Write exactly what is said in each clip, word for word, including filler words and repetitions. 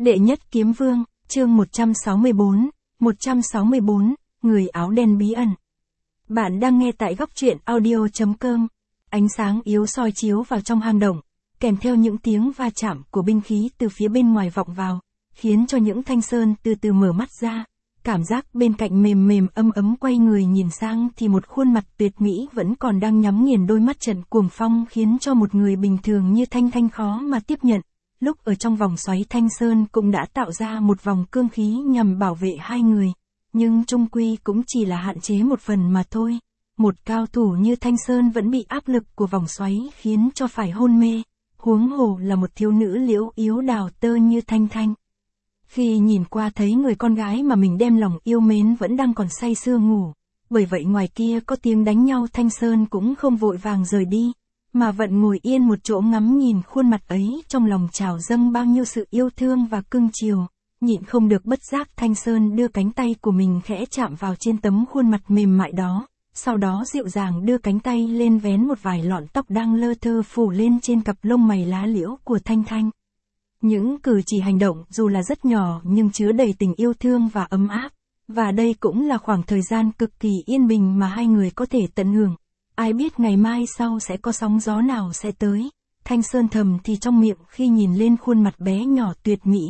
Đệ nhất kiếm vương, chương một trăm sáu mươi bốn, một trăm sáu mươi bốn, người áo đen bí ẩn. Bạn đang nghe tại góc truyện audio chấm com. Ánh sáng yếu soi chiếu vào trong hang động, kèm theo những tiếng va chạm của binh khí từ phía bên ngoài vọng vào, khiến cho những Thanh Sơn từ từ mở mắt ra. Cảm giác bên cạnh mềm mềm ấm ấm, quay người nhìn sang thì một khuôn mặt tuyệt mỹ vẫn còn đang nhắm nghiền đôi mắt trận cuồng phong, khiến cho một người bình thường như Thanh Thanh khó mà tiếp nhận. Lúc ở trong vòng xoáy, Thanh Sơn cũng đã tạo ra một vòng cương khí nhằm bảo vệ hai người, nhưng chung quy cũng chỉ là hạn chế một phần mà thôi. Một cao thủ như Thanh Sơn vẫn bị áp lực của vòng xoáy khiến cho phải hôn mê, huống hồ là một thiếu nữ liễu yếu đào tơ như Thanh Thanh. Khi nhìn qua thấy người con gái mà mình đem lòng yêu mến vẫn đang còn say sưa ngủ, bởi vậy ngoài kia có tiếng đánh nhau, Thanh Sơn cũng không vội vàng rời đi, mà vẫn ngồi yên một chỗ ngắm nhìn khuôn mặt ấy, trong lòng trào dâng bao nhiêu sự yêu thương và cưng chiều. Nhịn không được bất giác, Thanh Sơn đưa cánh tay của mình khẽ chạm vào trên tấm khuôn mặt mềm mại đó, sau đó dịu dàng đưa cánh tay lên vén một vài lọn tóc đang lơ thơ phủ lên trên cặp lông mày lá liễu của Thanh Thanh. Những cử chỉ hành động dù là rất nhỏ nhưng chứa đầy tình yêu thương và ấm áp, và đây cũng là khoảng thời gian cực kỳ yên bình mà hai người có thể tận hưởng. Ai biết ngày mai sau sẽ có sóng gió nào sẽ tới, Thanh Sơn thầm thì trong miệng khi nhìn lên khuôn mặt bé nhỏ tuyệt mỹ.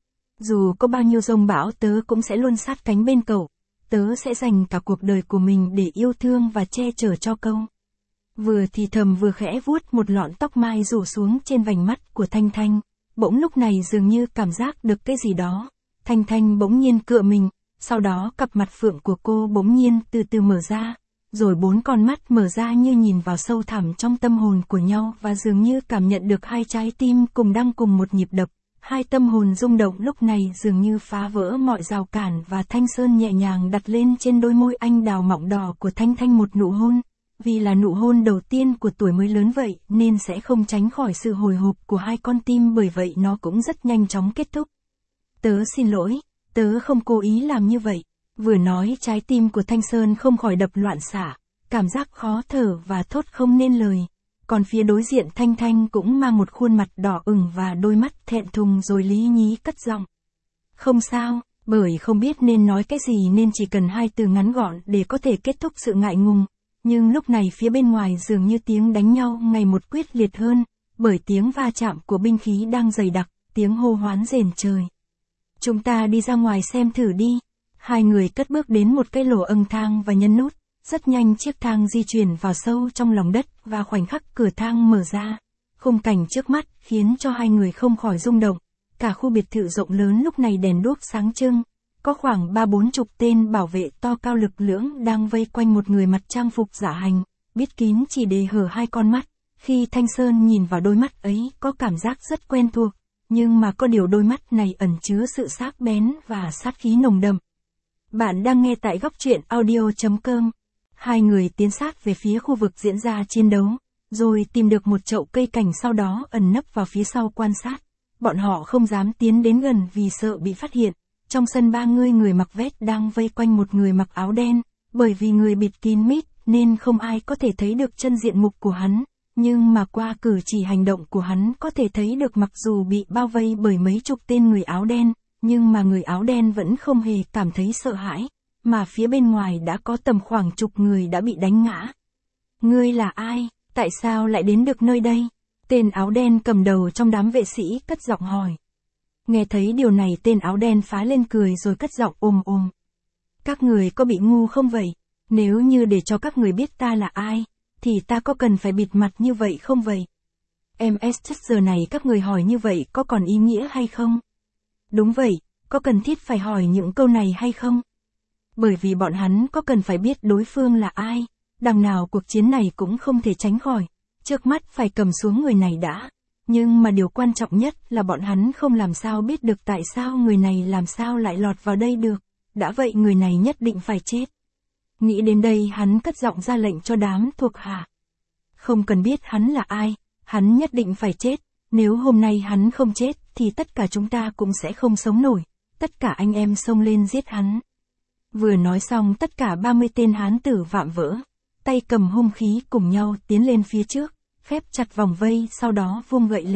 Dù có bao nhiêu giông bão, tớ cũng sẽ luôn sát cánh bên cậu, tớ sẽ dành cả cuộc đời của mình để yêu thương và che chở cho cậu. Vừa thì thầm vừa khẽ vuốt một lọn tóc mai rủ xuống trên vành mắt của Thanh Thanh. Bỗng lúc này dường như cảm giác được cái gì đó, Thanh Thanh bỗng nhiên cựa mình, sau đó cặp mặt phượng của cô bỗng nhiên từ từ mở ra, rồi bốn con mắt mở ra như nhìn vào sâu thẳm trong tâm hồn của nhau, và dường như cảm nhận được hai trái tim cùng đang cùng một nhịp đập. Hai tâm hồn rung động lúc này dường như phá vỡ mọi rào cản, và Thanh Sơn nhẹ nhàng đặt lên trên đôi môi anh đào mọng đỏ của Thanh Thanh một nụ hôn. Vì là nụ hôn đầu tiên của tuổi mới lớn vậy nên sẽ không tránh khỏi sự hồi hộp của hai con tim, bởi vậy nó cũng rất nhanh chóng kết thúc. Tớ xin lỗi, tớ không cố ý làm như vậy. Vừa nói trái tim của Thanh Sơn không khỏi đập loạn xạ, cảm giác khó thở và thốt không nên lời. Còn phía đối diện Thanh Thanh cũng mang một khuôn mặt đỏ ửng và đôi mắt thẹn thùng, rồi lý nhí cất giọng. Không sao, bởi không biết nên nói cái gì nên chỉ cần hai từ ngắn gọn để có thể kết thúc sự ngại ngùng. Nhưng lúc này phía bên ngoài dường như tiếng đánh nhau ngày một quyết liệt hơn, bởi tiếng va chạm của binh khí đang dày đặc, tiếng hô hoán rền trời. Chúng ta đi ra ngoài xem thử đi. Hai người cất bước đến một cái lỗ ầng thang và nhấn nút. Rất nhanh chiếc thang di chuyển vào sâu trong lòng đất, và khoảnh khắc cửa thang mở ra, khung cảnh trước mắt khiến cho hai người không khỏi rung động. Cả khu biệt thự rộng lớn lúc này đèn đuốc sáng trưng. Có khoảng ba bốn chục tên bảo vệ to cao lực lưỡng đang vây quanh một người mặc trang phục giả hành, bít kín chỉ để hở hai con mắt. Khi Thanh Sơn nhìn vào đôi mắt ấy có cảm giác rất quen thuộc, nhưng mà có điều đôi mắt này ẩn chứa sự sắc bén và sát khí nồng đậm. Bạn đang nghe tại góc truyện audio chấm com. Hai người tiến sát về phía khu vực diễn ra chiến đấu, rồi tìm được một chậu cây cảnh, sau đó ẩn nấp vào phía sau quan sát. Bọn họ không dám tiến đến gần vì sợ bị phát hiện. Trong sân ba người người mặc vest đang vây quanh một người mặc áo đen, bởi vì người bịt kín mít nên không ai có thể thấy được chân diện mục của hắn, nhưng mà qua cử chỉ hành động của hắn có thể thấy được mặc dù bị bao vây bởi mấy chục tên người áo đen, nhưng mà người áo đen vẫn không hề cảm thấy sợ hãi, mà phía bên ngoài đã có tầm khoảng chục người đã bị đánh ngã. Ngươi là ai? Tại sao lại đến được nơi đây? Tên áo đen cầm đầu trong đám vệ sĩ cất giọng hỏi. Nghe thấy điều này, tên áo đen phá lên cười rồi cất giọng ôm ôm. Các người có bị ngu không vậy? Nếu như để cho các người biết ta là ai, thì ta có cần phải bịt mặt như vậy không vậy? em ét giờ này các người hỏi như vậy có còn ý nghĩa hay không? Đúng vậy, có cần thiết phải hỏi những câu này hay không? Bởi vì bọn hắn có cần phải biết đối phương là ai, đằng nào cuộc chiến này cũng không thể tránh khỏi. Trước mắt phải cầm xuống người này đã. Nhưng mà điều quan trọng nhất là bọn hắn không làm sao biết được tại sao người này làm sao lại lọt vào đây được. Đã vậy người này nhất định phải chết. Nghĩ đến đây hắn cất giọng ra lệnh cho đám thuộc hạ. Không cần biết hắn là ai, hắn nhất định phải chết. Nếu hôm nay hắn không chết thì tất cả chúng ta cũng sẽ không sống nổi. Tất cả anh em xông lên giết hắn. Vừa nói xong tất cả ba mươi tên hán tử vạm vỡ, tay cầm hung khí cùng nhau tiến lên phía trước, khép chặt vòng vây, sau đó vung gậy lên.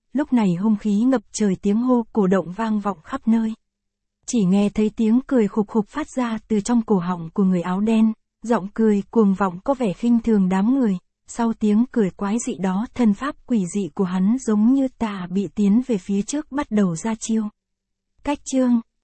lúc này hung khí ngập trời, tiếng hô cổ động vang vọng khắp nơi. Chỉ nghe thấy tiếng cười khục khục phát ra từ trong cổ họng của người áo đen, giọng cười cuồng vọng có vẻ khinh thường đám người, sau tiếng cười quái dị đó thân pháp quỷ dị của hắn giống như tà bị tiến về phía trước bắt đầu ra chiêu. Cách chương